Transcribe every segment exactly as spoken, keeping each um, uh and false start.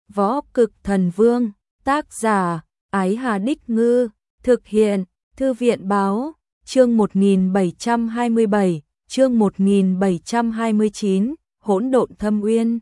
Võ Cực Thần Vương, tác giả, Ái Hà Đích Ngư, thực hiện, Thư viện Báo, chương một nghìn bảy trăm hai mươi bảy, chương một nghìn bảy trăm hai mươi chín, Hỗn Độn Thâm Uyên.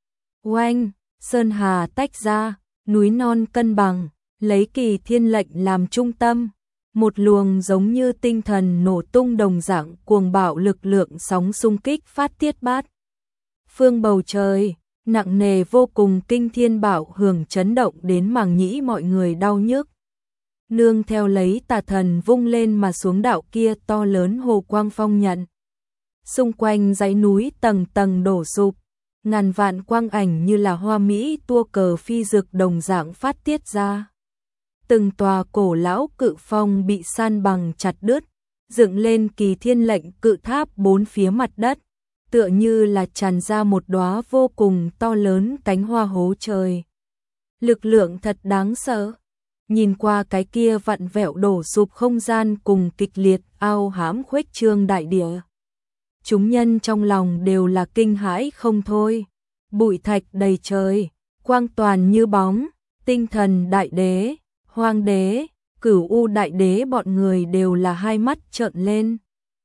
Oanh, sơn hà tách ra, núi non cân bằng, lấy Kỳ Thiên lệnh làm trung tâm, một luồng giống như tinh thần nổ tung đồng dạng cuồng bạo lực lượng sóng xung kích phát tiết bát phương bầu trời, nặng nề vô cùng, kinh thiên bạo hưởng chấn động đến màng nhĩ mọi người đau nhức. Nương theo lấy tà thần vung lên mà xuống, đạo kia to lớn hồ quang phong nhận. Xung quanh dãy núi tầng tầng đổ sụp, ngàn vạn quang ảnh như là hoa mỹ tua cờ phi dực đồng dạng phát tiết ra. Từng tòa cổ lão cự phong bị san bằng chặt đứt, dựng lên Kỳ Thiên lệnh cự tháp bốn phía mặt đất, tựa như là tràn ra một đóa vô cùng to lớn cánh hoa hố trời. Lực lượng thật đáng sợ. Nhìn qua cái kia vặn vẹo đổ sụp không gian cùng kịch liệt ao hãm khuếch trương đại địa, chúng nhân trong lòng đều là kinh hãi không thôi. Bụi thạch đầy trời, quang toàn như bóng, tinh thần đại đế, hoang đế, Cửu U đại đế bọn người đều là hai mắt trợn lên.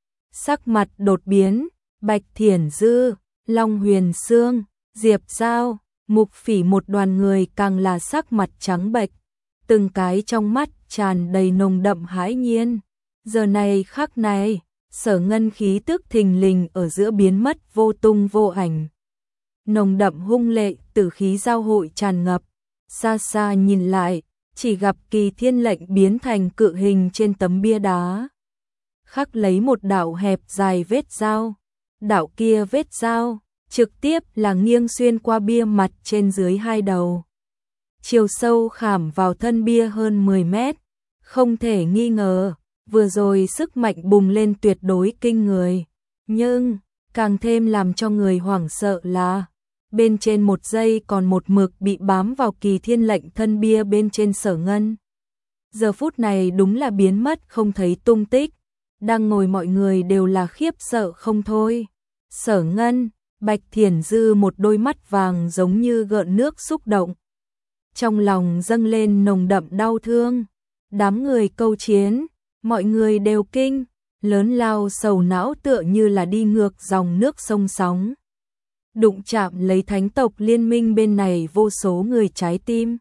Sắc mặt đột biến, Bạch Thiển Dư, Long Huyền Sương, Diệp Giao, Mục Phỉ một đoàn người càng là sắc mặt trắng bệch, từng cái trong mắt tràn đầy nồng đậm hãi nhiên. Giờ này khắc này, Sở Ngân khí tức thình lình ở giữa biến mất vô tung vô ảnh. Nồng đậm hung lệ tử khí giao hội tràn ngập, xa xa nhìn lại, chỉ gặp Kỳ Thiên lệnh biến thành cự hình trên tấm bia đá, khắc lấy một đạo hẹp dài vết dao. Đạo kia vết dao trực tiếp là nghiêng xuyên qua bia mặt trên dưới hai đầu, chiều sâu khảm vào thân bia hơn mười mét. Không thể nghi ngờ, vừa rồi sức mạnh bùng lên tuyệt đối kinh người, nhưng càng thêm làm cho người hoảng sợ là bên trên một giây còn một mực bị bám vào Kỳ Thiên lệnh thân bia bên trên Sở Ngân. Giờ phút này đúng là biến mất không thấy tung tích. Đang ngồi mọi người đều là khiếp sợ không thôi. Sở Ngân, Bạch Thiển Dư một đôi mắt vàng giống như gợn nước xúc động. Trong lòng dâng lên nồng đậm đau thương. Đám người câu chiến, mọi người đều kinh, lớn lao sầu não tựa như là đi ngược dòng nước sông sóng. Đụng chạm lấy thánh tộc liên minh bên này vô số người trái tim.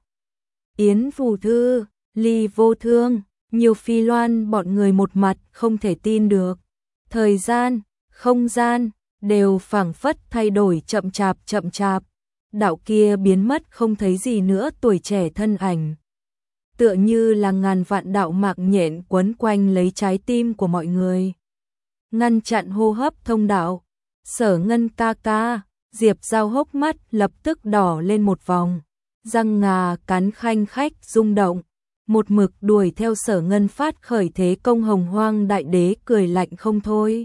Yến Phù Thư, Ly Vô Thương, Nhiều Phi Loan bọn người một mặt không thể tin được. Thời gian, không gian, đều phảng phất thay đổi chậm chạp chậm chạp. Đạo kia biến mất không thấy gì nữa, tuổi trẻ thân ảnh. Tựa như là ngàn vạn đạo mạc nhện quấn quanh lấy trái tim của mọi người. Ngăn chặn hô hấp thông đạo. Sở Ngân ca ca, Diệp Giao hốc mắt lập tức đỏ lên một vòng. Răng ngà cắn khanh khách rung động. Một mực đuổi theo Sở Ngân phát khởi thế công Hồng Hoang đại đế cười lạnh không thôi.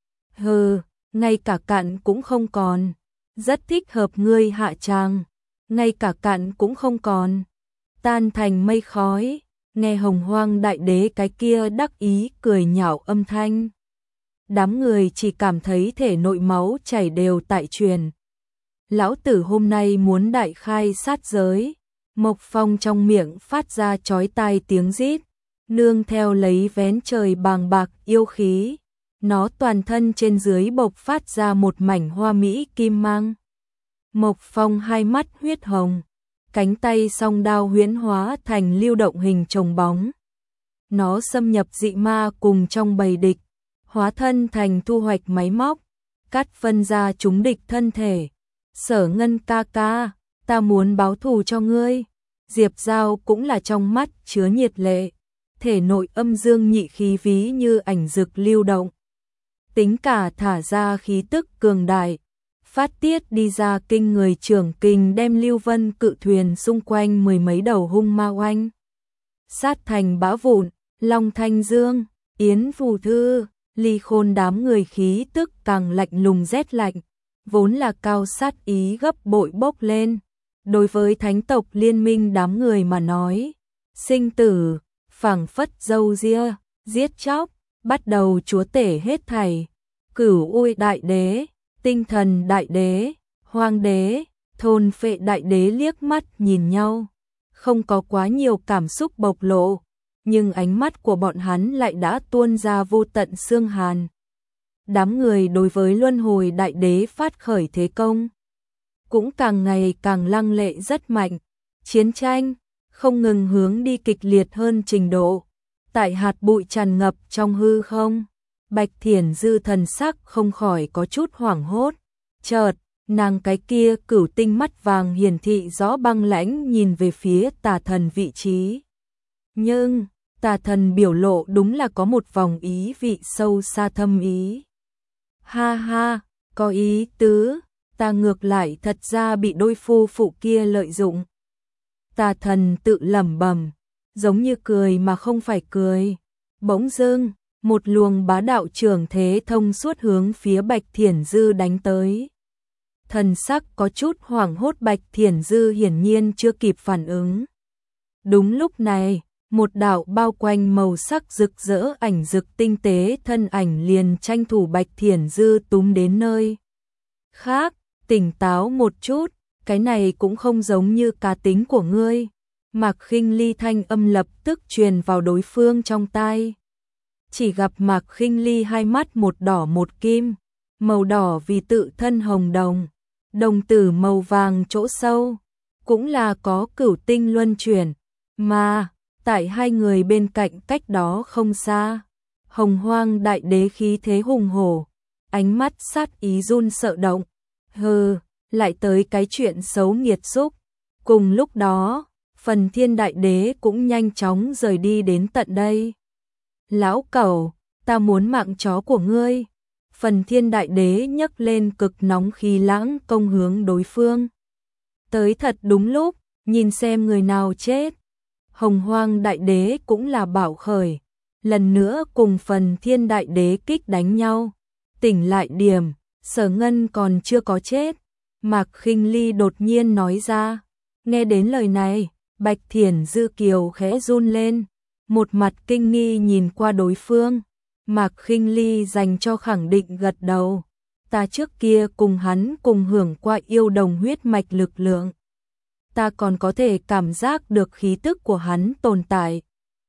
Hừ, ngay cả cặn cũng không còn. Rất thích hợp ngươi hạ tràng. Ngay cả cặn cũng không còn. Tan thành mây khói. Nghe Hồng Hoang đại đế cái kia đắc ý cười nhạo âm thanh. Đám người chỉ cảm thấy thể nội máu chảy đều tại truyền. Lão tử hôm nay muốn đại khai sát giới. Mộc Phong trong miệng phát ra chói tai tiếng rít, nương theo lấy vén trời bàng bạc yêu khí. Nó toàn thân trên dưới bộc phát ra một mảnh hoa mỹ kim mang. Mộc Phong hai mắt huyết hồng, cánh tay song đao huyễn hóa thành lưu động hình chồng bóng. Nó xâm nhập dị ma cùng trong bầy địch, hóa thân thành thu hoạch máy móc, cắt phân ra chúng địch thân thể. Sở Ngân ca ca, ta muốn báo thù cho ngươi. Diệp Giao cũng là trong mắt chứa nhiệt lệ, thể nội âm dương nhị khí ví như ảnh dực lưu động. Tính cả thả ra khí tức cường đại, phát tiết đi ra kinh người trưởng kình, đem Lưu Vân cự thuyền xung quanh mười mấy đầu hung ma oanh sát thành bã vụn. Long Thanh Dương, Yến Phù Thư, Ly Khôn đám người khí tức càng lạnh lùng rét lạnh, vốn là cao sát ý gấp bội bốc lên. Đối với thánh tộc liên minh đám người mà nói, sinh tử, phảng phất dâu ria, giết chóc, bắt đầu chúa tể hết thảy. Cửu U đại đế, tinh thần đại đế, hoang đế, Thôn Phệ Đại Đế liếc mắt nhìn nhau, không có quá nhiều cảm xúc bộc lộ, nhưng ánh mắt của bọn hắn lại đã tuôn ra vô tận xương hàn. Đám người đối với Luân Hồi Đại Đế phát khởi thế công, cũng càng ngày càng lăng lệ rất mạnh. Chiến tranh không ngừng hướng đi kịch liệt hơn trình độ. Tại hạt bụi tràn ngập trong hư không, Bạch Thiển Dư thần sắc không khỏi có chút hoảng hốt. Chợt, nàng cái kia cửu tinh mắt vàng hiển thị rõ băng lãnh nhìn về phía Tà Thần vị trí. Nhưng, Tà Thần biểu lộ đúng là có một vòng ý vị sâu xa thâm ý. Ha ha, có ý tứ, ta ngược lại thật ra bị đôi phu phụ kia lợi dụng. Tà Thần tự lẩm bẩm, giống như cười mà không phải cười. Bỗng dưng, một luồng bá đạo trưởng thế thông suốt hướng phía Bạch Thiển Dư đánh tới. Thần sắc có chút hoảng hốt, Bạch Thiển Dư hiển nhiên chưa kịp phản ứng. Đúng lúc này, một đạo bao quanh màu sắc rực rỡ ảnh rực tinh tế thân ảnh liền tranh thủ Bạch Thiển Dư túm đến nơi khác. Tỉnh táo một chút, cái này cũng không giống như cá tính của ngươi. Mạc Khinh Ly thanh âm lập tức truyền vào đối phương trong tai. Chỉ gặp Mạc Khinh Ly hai mắt một đỏ một kim, màu đỏ vì tự thân hồng đồng, đồng tử màu vàng chỗ sâu, cũng là có cửu tinh luân chuyển, mà tại hai người bên cạnh cách đó không xa, Hồng Hoang Đại Đế khí thế hùng hổ, ánh mắt sát ý run sợ động. Hừ, lại tới cái chuyện xấu nghiệt xúc. Cùng lúc đó, Phần Thiên Đại Đế cũng nhanh chóng rời đi đến tận đây. Lão cẩu, ta muốn mạng chó của ngươi. Phần Thiên Đại Đế nhấc lên cực nóng khí lãng công hướng đối phương. Tới thật đúng lúc, nhìn xem người nào chết. Hồng Hoang Đại Đế cũng là bảo khởi, lần nữa cùng Phần Thiên Đại Đế kích đánh nhau. Tỉnh lại điểm, Sở Ngân còn chưa có chết. Mạc Khinh Ly đột nhiên nói ra. Nghe đến lời này, Bạch Thiển Dư kiều khẽ run lên, một mặt kinh nghi nhìn qua đối phương. Mạc Khinh Ly dành cho khẳng định gật đầu. Ta trước kia cùng hắn cùng hưởng qua yêu đồng huyết mạch lực lượng. Ta còn có thể cảm giác được khí tức của hắn tồn tại.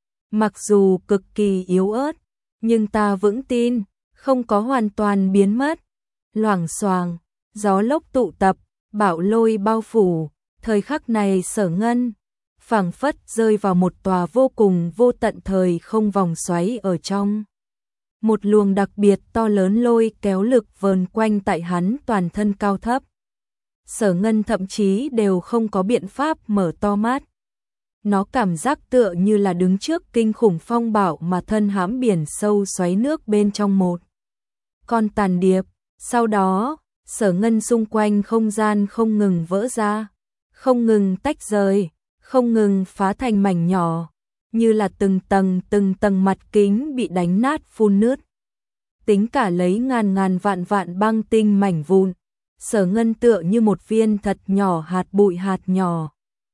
Mặc dù cực kỳ yếu ớt, nhưng ta vững tin, không có hoàn toàn biến mất. Loảng xoảng, gió lốc tụ tập, bão lôi bao phủ, thời khắc này Sở Ngân phảng phất rơi vào một tòa vô cùng vô tận thời không vòng xoáy ở trong. Một luồng đặc biệt to lớn lôi kéo lực vờn quanh tại hắn toàn thân cao thấp. Sở Ngân thậm chí đều không có biện pháp mở to mắt. Nó cảm giác tựa như là đứng trước kinh khủng phong bạo mà thân hãm biển sâu xoáy nước bên trong một con tàn điệp. Sau đó, Sở Ngân xung quanh không gian không ngừng vỡ ra, không ngừng tách rời, không ngừng phá thành mảnh nhỏ, như là từng tầng từng tầng mặt kính bị đánh nát phun nứt. Tính cả lấy ngàn ngàn vạn vạn băng tinh mảnh vụn, Sở Ngân tựa như một viên thật nhỏ hạt bụi hạt nhỏ,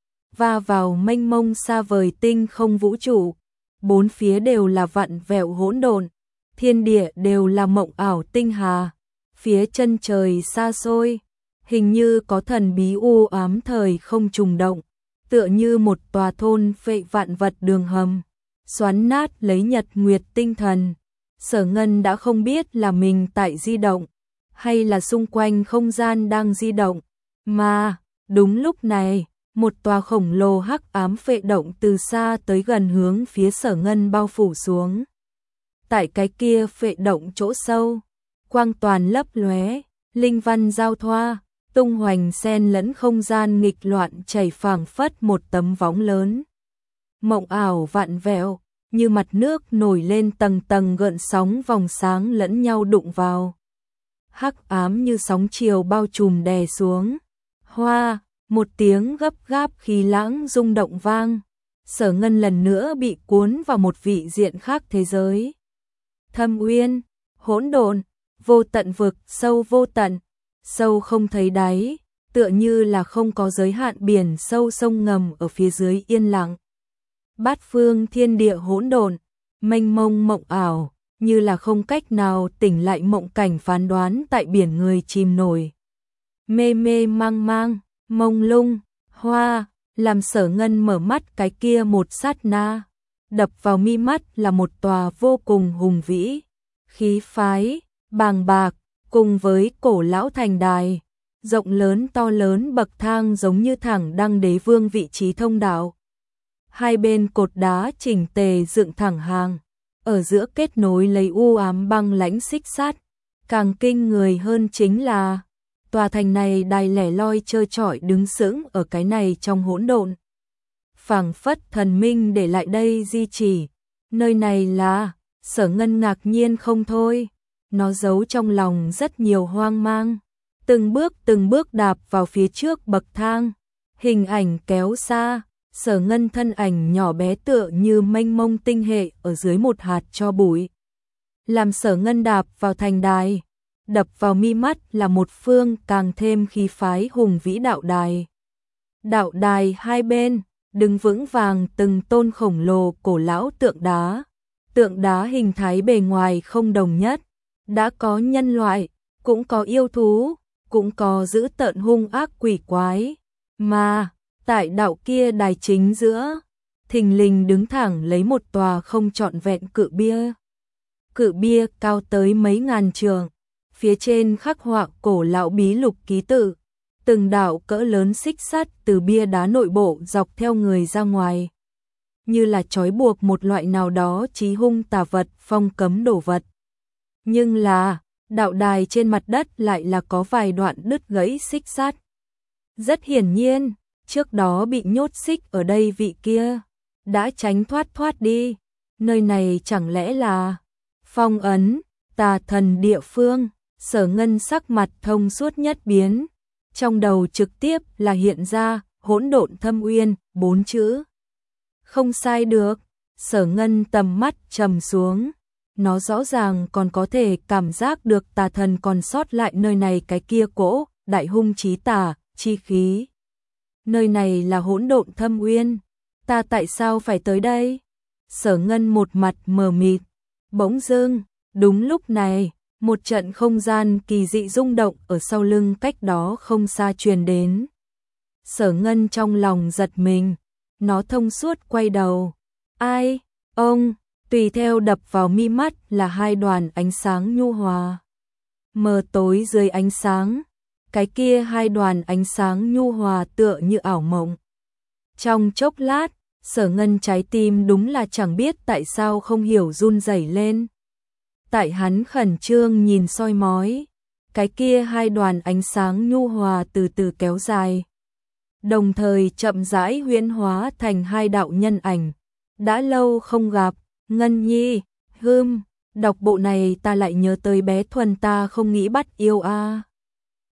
va vào mênh mông xa vời tinh không vũ trụ. Bốn phía đều là vặn vẹo hỗn độn, thiên địa đều là mộng ảo tinh hà. Phía chân trời xa xôi, hình như có thần bí u ám thời không trùng động, tựa như một tòa thôn phệ vạn vật đường hầm, xoắn nát lấy nhật nguyệt tinh thần. Sở Ngân đã không biết là mình tại di động, hay là xung quanh không gian đang di động, mà đúng lúc này, một tòa khổng lồ hắc ám phệ động từ xa tới gần hướng phía Sở Ngân bao phủ xuống. Tại cái kia phệ động chỗ sâu, quang toàn lấp lóe, linh văn giao thoa, tung hoành xen lẫn không gian nghịch loạn chảy phảng phất một tấm võng lớn. Mộng ảo vạn vẹo, như mặt nước nổi lên tầng tầng gợn sóng vòng sáng lẫn nhau đụng vào. Hắc ám như sóng chiều bao trùm đè xuống. Hoa, một tiếng gấp gáp khí lãng rung động vang. Sở Ngân lần nữa bị cuốn vào một vị diện khác thế giới. Thâm uyên, hỗn độn, vô tận vực, sâu vô tận, sâu không thấy đáy, tựa như là không có giới hạn biển sâu sông ngầm ở phía dưới yên lặng. Bát phương thiên địa hỗn độn, mênh mông mộng ảo, như là không cách nào tỉnh lại mộng cảnh phán đoán tại biển người chìm nổi. Mê mê mang mang, mông lung, hoa, làm Sở Ngân mở mắt cái kia một sát na, đập vào mi mắt là một tòa vô cùng hùng vĩ, khí phái, bàng bạc, cùng với cổ lão thành đài, rộng lớn to lớn bậc thang giống như thẳng đăng đế vương vị trí thông đạo. Hai bên cột đá chỉnh tề dựng thẳng hàng, ở giữa kết nối lấy u ám băng lãnh xích sắt. Càng kinh người hơn chính là tòa thành này đài lẻ loi trơ trọi đứng sững ở cái này trong hỗn độn. Phảng phất thần minh để lại đây di chỉ, nơi này là, Sở Ngân ngạc nhiên không thôi, nó giấu trong lòng rất nhiều hoang mang. Từng bước từng bước đạp vào phía trước bậc thang, hình ảnh kéo xa, Sở Ngân thân ảnh nhỏ bé tựa như mênh mông tinh hệ ở dưới một hạt tro bụi. Làm Sở Ngân đạp vào thành đài, đập vào mi mắt là một phương càng thêm khí phái hùng vĩ đạo đài. Đạo đài hai bên, đứng vững vàng từng tôn khổng lồ cổ lão tượng đá. Tượng đá hình thái bề ngoài không đồng nhất, đã có nhân loại, cũng có yêu thú, cũng có dữ tợn hung ác quỷ quái, mà tại đạo kia đài chính giữa, thình lình đứng thẳng lấy một tòa không trọn vẹn cự bia. Cự bia cao tới mấy ngàn trượng, phía trên khắc họa cổ lão bí lục ký tự, từng đạo cỡ lớn xích sắt từ bia đá nội bộ dọc theo người ra ngoài, như là trói buộc một loại nào đó chí hung tà vật, phong cấm đổ vật. Nhưng là, đạo đài trên mặt đất lại là có vài đoạn đứt gãy xích sắt. Rất hiển nhiên, trước đó bị nhốt xích ở đây vị kia đã tránh thoát thoát đi. Nơi này chẳng lẽ là phong ấn, tà thần địa phương? Sở Ngân sắc mặt thông suốt nhất biến, trong đầu trực tiếp là hiện ra hỗn độn thâm uyên bốn chữ. Không sai được, Sở Ngân tầm mắt trầm xuống, nó rõ ràng còn có thể cảm giác được tà thần còn sót lại nơi này cái kia cỗ đại hung chí tà chi khí. Nơi này là hỗn độn thâm uyên, ta tại sao phải tới đây? Sở Ngân một mặt mờ mịt, bỗng dưng, đúng lúc này, một trận không gian kỳ dị rung động ở sau lưng cách đó không xa truyền đến. Sở Ngân trong lòng giật mình, nó thông suốt quay đầu. Ai? Ông? Tùy theo đập vào mi mắt là hai đoàn ánh sáng nhu hòa. Mờ tối dưới ánh sáng, cái kia hai đoàn ánh sáng nhu hòa tựa như ảo mộng. Trong chốc lát, Sở Ngân trái tim đúng là chẳng biết tại sao không hiểu run rẩy lên. Tại hắn khẩn trương nhìn soi mói, cái kia hai đoàn ánh sáng nhu hòa từ từ kéo dài, đồng thời chậm rãi huyễn hóa thành hai đạo nhân ảnh. Đã lâu không gặp, Ngân Nhi, hưm, đọc bộ này ta lại nhớ tới bé Thuần ta không nghĩ bắt yêu a. À.